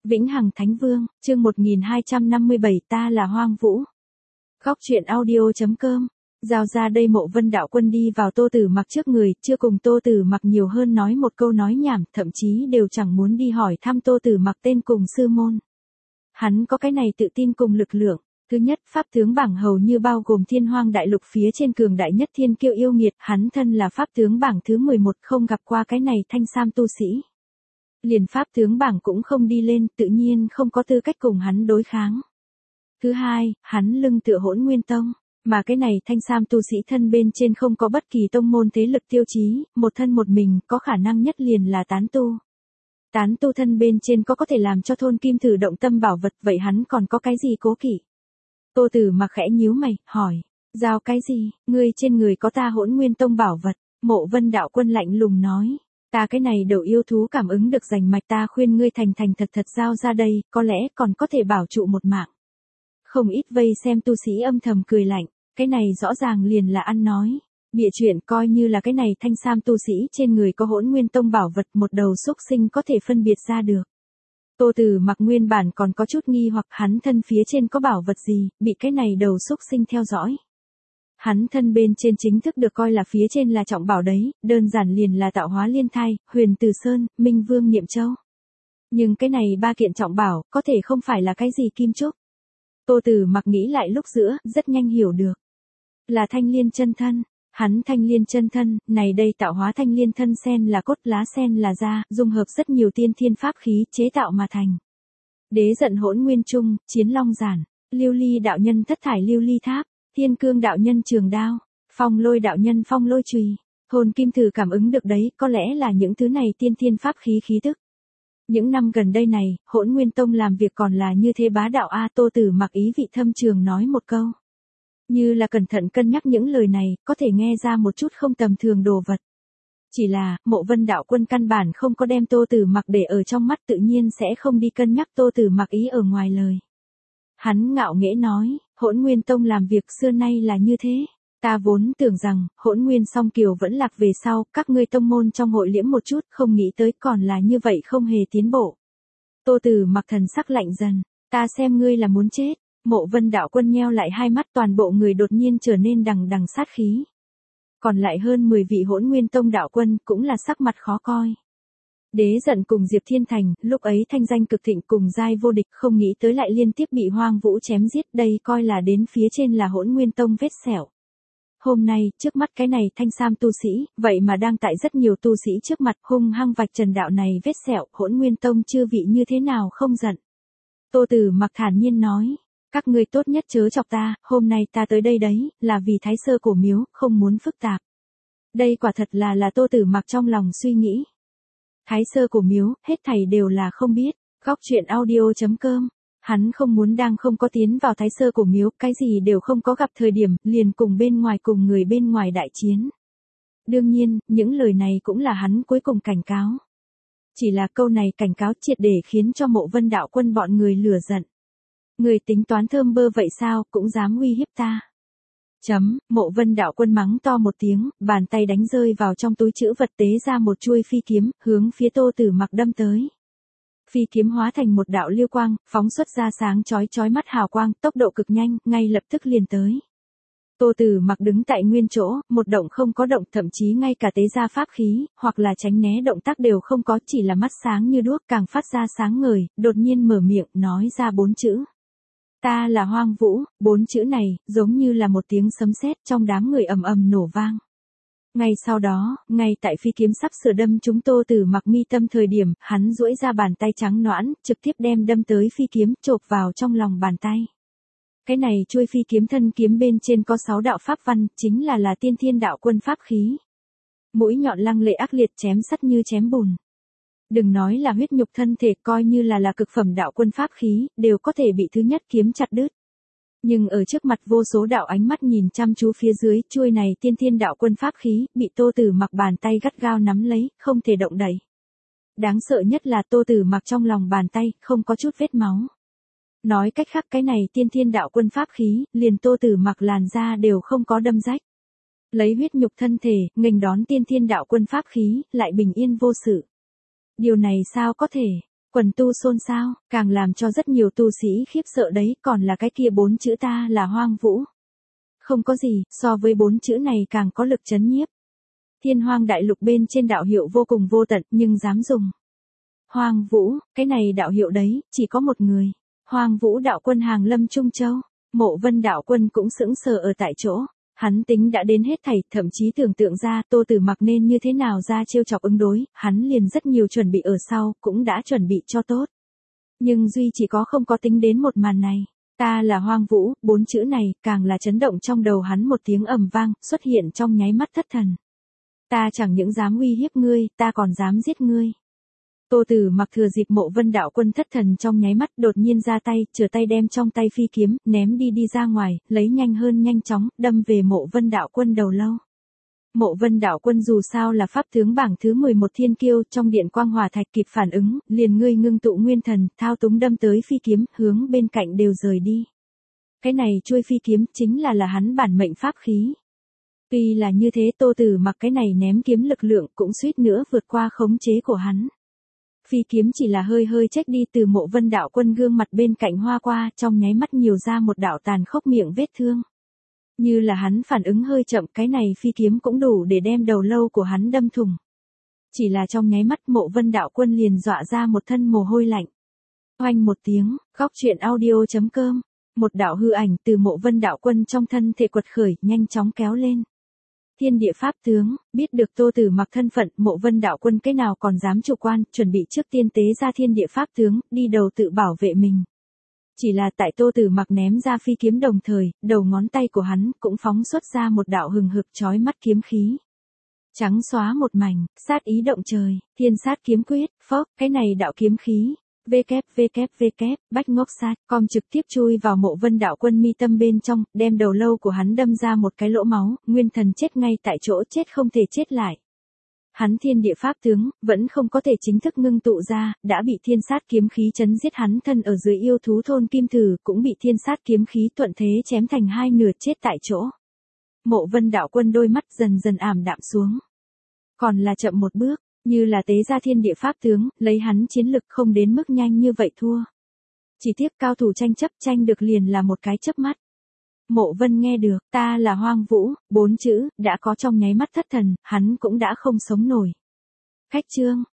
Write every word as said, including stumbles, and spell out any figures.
Vĩnh Hằng Thánh Vương, chương một nghìn hai trăm năm mươi bảy ta là Hoang Vũ. Góc truyện audio.com. Giao ra đây Mộ Vân đạo quân đi vào Tô Tử Mặc trước người, chưa cùng Tô Tử Mặc nhiều hơn nói một câu nói nhảm, thậm chí đều chẳng muốn đi hỏi thăm Tô Tử Mặc tên cùng sư môn. Hắn có cái này tự tin cùng lực lượng. Thứ nhất, pháp tướng bảng hầu như bao gồm thiên hoang đại lục phía trên cường đại nhất thiên kiêu yêu nghiệt, hắn thân là pháp tướng bảng thứ mười một, không gặp qua cái này thanh sam tu sĩ. Liền pháp tướng bảng cũng không đi lên, tự nhiên không có tư cách cùng hắn đối kháng. Thứ hai, hắn lưng tựa Hỗn Nguyên Tông, mà cái này thanh sam tu sĩ thân bên trên không có bất kỳ tông môn thế lực tiêu chí, một thân một mình, có khả năng nhất liền là tán tu. Tán tu thân bên trên có có thể làm cho thôn kim thử động tâm bảo vật, vậy hắn còn có cái gì cố kỵ? Tô Tử Mặc khẽ nhíu mày, hỏi, giao cái gì, ngươi trên người có ta Hỗn Nguyên Tông bảo vật? Mộ Vân đạo quân lạnh lùng nói, ta cái này đầu yêu thú cảm ứng được rành mạch, ta khuyên ngươi thành thành thật thật giao ra đây, có lẽ còn có thể bảo trụ một mạng. Không ít vây xem tu sĩ âm thầm cười lạnh, cái này rõ ràng liền là ăn nói, bịa chuyện, coi như là cái này thanh sam tu sĩ trên người có Hỗn Nguyên Tông bảo vật, một đầu xúc sinh có thể phân biệt ra được. Tô Tử Mặc nguyên bản còn có chút nghi hoặc hắn thân phía trên có bảo vật gì, bị cái này đầu xúc sinh theo dõi. Hắn thân bên trên chính thức được coi là phía trên là trọng bảo đấy, đơn giản liền là tạo hóa liên thai, huyền từ sơn, minh vương niệm châu. Nhưng cái này ba kiện trọng bảo, có thể không phải là cái gì kim trúc. Tô Tử Mặc nghĩ lại lúc giữa, rất nhanh hiểu được. Là thanh liên chân thân. Hắn thanh liên chân thân, này đây tạo hóa thanh liên thân sen là cốt, lá sen là da, dung hợp rất nhiều tiên thiên pháp khí, chế tạo mà thành. Đế giận Hỗn Nguyên Trung, chiến long giản, lưu ly đạo nhân thất thải lưu ly tháp, thiên cương đạo nhân trường đao, phong lôi đạo nhân phong lôi chùy. Hồn kim thử cảm ứng được đấy, có lẽ là những thứ này tiên thiên pháp khí khí tức. Những năm gần đây này, Hỗn Nguyên Tông làm việc còn là như thế bá đạo a. Tô Tử Mặc ý vị thâm trường nói một câu. Như là cẩn thận cân nhắc những lời này, có thể nghe ra một chút không tầm thường đồ vật. Chỉ là, Mộ Vân đạo quân căn bản không có đem Tô Tử Mặc để ở trong mắt, tự nhiên sẽ không đi cân nhắc Tô Tử Mặc ý ở ngoài lời. Hắn ngạo nghễ nói, Hỗn Nguyên Tông làm việc xưa nay là như thế. Ta vốn tưởng rằng, Hỗn Nguyên song kiều vẫn lạc về sau, các ngươi tông môn trong hội liễm một chút, không nghĩ tới còn là như vậy, không hề tiến bộ. Tô Tử Mặc thần sắc lạnh dần, ta xem ngươi là muốn chết. Mộ Vân đạo quân nheo lại hai mắt, toàn bộ người đột nhiên trở nên đằng đằng sát khí. Còn lại hơn mười vị Hỗn Nguyên Tông đạo quân cũng là sắc mặt khó coi. Đế giận cùng Diệp Thiên Thành, lúc ấy thanh danh cực thịnh cùng giai vô địch, không nghĩ tới lại liên tiếp bị Hoang Vũ chém giết, đây coi là đến phía trên là Hỗn Nguyên Tông vết sẹo. Hôm nay, trước mắt cái này thanh sam tu sĩ, vậy mà đang tại rất nhiều tu sĩ trước mặt hung hăng vạch trần đạo này vết sẹo, Hỗn Nguyên Tông chư vị như thế nào không giận. Tô Tử Mặc thản nhiên nói. Các ngươi tốt nhất chớ chọc ta, hôm nay ta tới đây đấy, là vì Thái Sơ Cổ Miếu, không muốn phức tạp. Đây quả thật là là Tô Tử Mặc trong lòng suy nghĩ. Thái Sơ Cổ Miếu, hết thảy đều là không biết. Góc truyện audio.com. Hắn không muốn đang không có tiến vào Thái Sơ Cổ Miếu, cái gì đều không có gặp thời điểm, liền cùng bên ngoài cùng người bên ngoài đại chiến. Đương nhiên, những lời này cũng là hắn cuối cùng cảnh cáo. Chỉ là câu này cảnh cáo triệt để khiến cho Mộ Vân đạo quân bọn người lửa giận. Người tính toán thơm bơ vậy sao, cũng dám uy hiếp ta. Chấm, Mộ Vân đạo quân mắng to một tiếng, bàn tay đánh rơi vào trong túi trữ vật, tế ra một chuôi phi kiếm, hướng phía Tô Tử Mặc đâm tới. Phi kiếm hóa thành một đạo lưu quang, phóng xuất ra sáng chói chói mắt hào quang, tốc độ cực nhanh, ngay lập tức liền tới. Tô Tử Mặc đứng tại nguyên chỗ, một động không có động, thậm chí ngay cả tế ra pháp khí, hoặc là tránh né động tác đều không có, chỉ là mắt sáng như đuốc, càng phát ra sáng ngời, đột nhiên mở miệng, nói ra bốn chữ. Ta là Hoang Vũ. Bốn chữ này, giống như là một tiếng sấm sét trong đám người ầm ầm nổ vang. Ngay sau đó, ngay tại phi kiếm sắp sửa đâm trúng Tô Tử Mặc mi tâm thời điểm, hắn duỗi ra bàn tay trắng nõn, trực tiếp đem đâm tới phi kiếm, chộp vào trong lòng bàn tay. Cái này chuôi phi kiếm thân kiếm bên trên có sáu đạo pháp văn, chính là là tiên thiên đạo quân pháp khí. Mũi nhọn lăng lệ ác liệt, chém sắt như chém bùn. Đừng nói là huyết nhục thân thể, coi như là là cực phẩm đạo quân pháp khí, đều có thể bị thứ nhất kiếm chặt đứt. Nhưng ở trước mặt vô số đạo ánh mắt nhìn chăm chú phía dưới, chuôi này tiên thiên đạo quân pháp khí, bị Tô Tử Mặc bàn tay gắt gao nắm lấy, không thể động đậy. Đáng sợ nhất là Tô Tử Mặc trong lòng bàn tay, không có chút vết máu. Nói cách khác cái này tiên thiên đạo quân pháp khí, liền Tô Tử Mặc làn da đều không có đâm rách. Lấy huyết nhục thân thể, nghênh đón tiên thiên đạo quân pháp khí, lại bình yên vô sự. Điều này sao có thể? Quần tu xôn xao, càng làm cho rất nhiều tu sĩ khiếp sợ đấy, còn là cái kia bốn chữ ta là Hoang Vũ. Không có gì, so với bốn chữ này càng có lực chấn nhiếp. Thiên Hoang đại lục bên trên đạo hiệu vô cùng vô tận, nhưng dám dùng. Hoang Vũ, cái này đạo hiệu đấy, chỉ có một người. Hoang Vũ đạo quân hàng lâm Trung Châu. Mộ Vân đạo quân cũng sững sờ ở tại chỗ. Hắn tính đã đến hết thảy, thậm chí tưởng tượng ra Tô Tử Mặc nên như thế nào ra trêu chọc ứng đối, hắn liền rất nhiều chuẩn bị ở sau, cũng đã chuẩn bị cho tốt. Nhưng duy chỉ có không có tính đến một màn này. Ta là Hoang Vũ, bốn chữ này, càng là chấn động trong đầu hắn một tiếng ầm vang, xuất hiện trong nháy mắt thất thần. Ta chẳng những dám uy hiếp ngươi, ta còn dám giết ngươi. Tô Tử Mặc thừa dịp Mộ Vân đạo quân thất thần trong nháy mắt đột nhiên ra tay, trở tay đem trong tay phi kiếm, ném đi đi ra ngoài, lấy nhanh hơn nhanh chóng, đâm về Mộ Vân đạo quân đầu lâu. Mộ Vân đạo quân dù sao là pháp tướng bảng thứ mười một thiên kiêu, trong điện quang hỏa thạch kịp phản ứng, liền ngươi ngưng tụ nguyên thần, thao túng đâm tới phi kiếm, hướng bên cạnh đều rời đi. Cái này chuôi phi kiếm chính là là hắn bản mệnh pháp khí. Tuy là như thế, Tô Tử Mặc cái này ném kiếm lực lượng cũng suýt nữa vượt qua khống chế của hắn. Phi kiếm chỉ là hơi hơi chếch đi từ Mộ Vân đạo quân gương mặt bên cạnh hoa qua, trong nháy mắt nhiều ra một đạo tàn khốc miệng vết thương. Như là hắn phản ứng hơi chậm, cái này phi kiếm cũng đủ để đem đầu lâu của hắn đâm thủng. Chỉ là trong nháy mắt Mộ Vân đạo quân liền dọa ra một thân mồ hôi lạnh. Oanh một tiếng, Góc Truyện Audio chấm com, một đạo hư ảnh từ Mộ Vân đạo quân trong thân thể quật khởi, nhanh chóng kéo lên. Thiên địa pháp tướng, biết được Tô Tử Mặc thân phận, Mộ Vân đạo quân cái nào còn dám chủ quan, chuẩn bị trước tiên tế ra thiên địa pháp tướng, đi đầu tự bảo vệ mình. Chỉ là tại Tô Tử Mặc ném ra phi kiếm đồng thời, đầu ngón tay của hắn cũng phóng xuất ra một đạo hừng hực chói mắt kiếm khí. Trắng xóa một mảnh, sát ý động trời, thiên sát kiếm quyết, phốc, cái này đạo kiếm khí. www, bách ngốc sát, com trực tiếp chui vào Mộ Vân đạo quân mi tâm bên trong, đem đầu lâu của hắn đâm ra một cái lỗ máu, nguyên thần chết ngay tại chỗ, chết không thể chết lại. Hắn thiên địa pháp tướng, vẫn không có thể chính thức ngưng tụ ra, đã bị thiên sát kiếm khí chấn giết, hắn thân ở dưới yêu thú thôn Kim Thử, cũng bị thiên sát kiếm khí thuận thế chém thành hai nửa, chết tại chỗ. Mộ Vân đạo quân đôi mắt dần dần ảm đạm xuống. Còn là chậm một bước. Như là tế ra thiên địa pháp tướng, lấy hắn chiến lực không đến mức nhanh như vậy thua. Chỉ tiếc cao thủ tranh chấp, tranh được liền là một cái chớp mắt. Mộ Vân nghe được, ta là Hoang Vũ, bốn chữ, đã có trong nháy mắt thất thần, hắn cũng đã không sống nổi. Khách chương.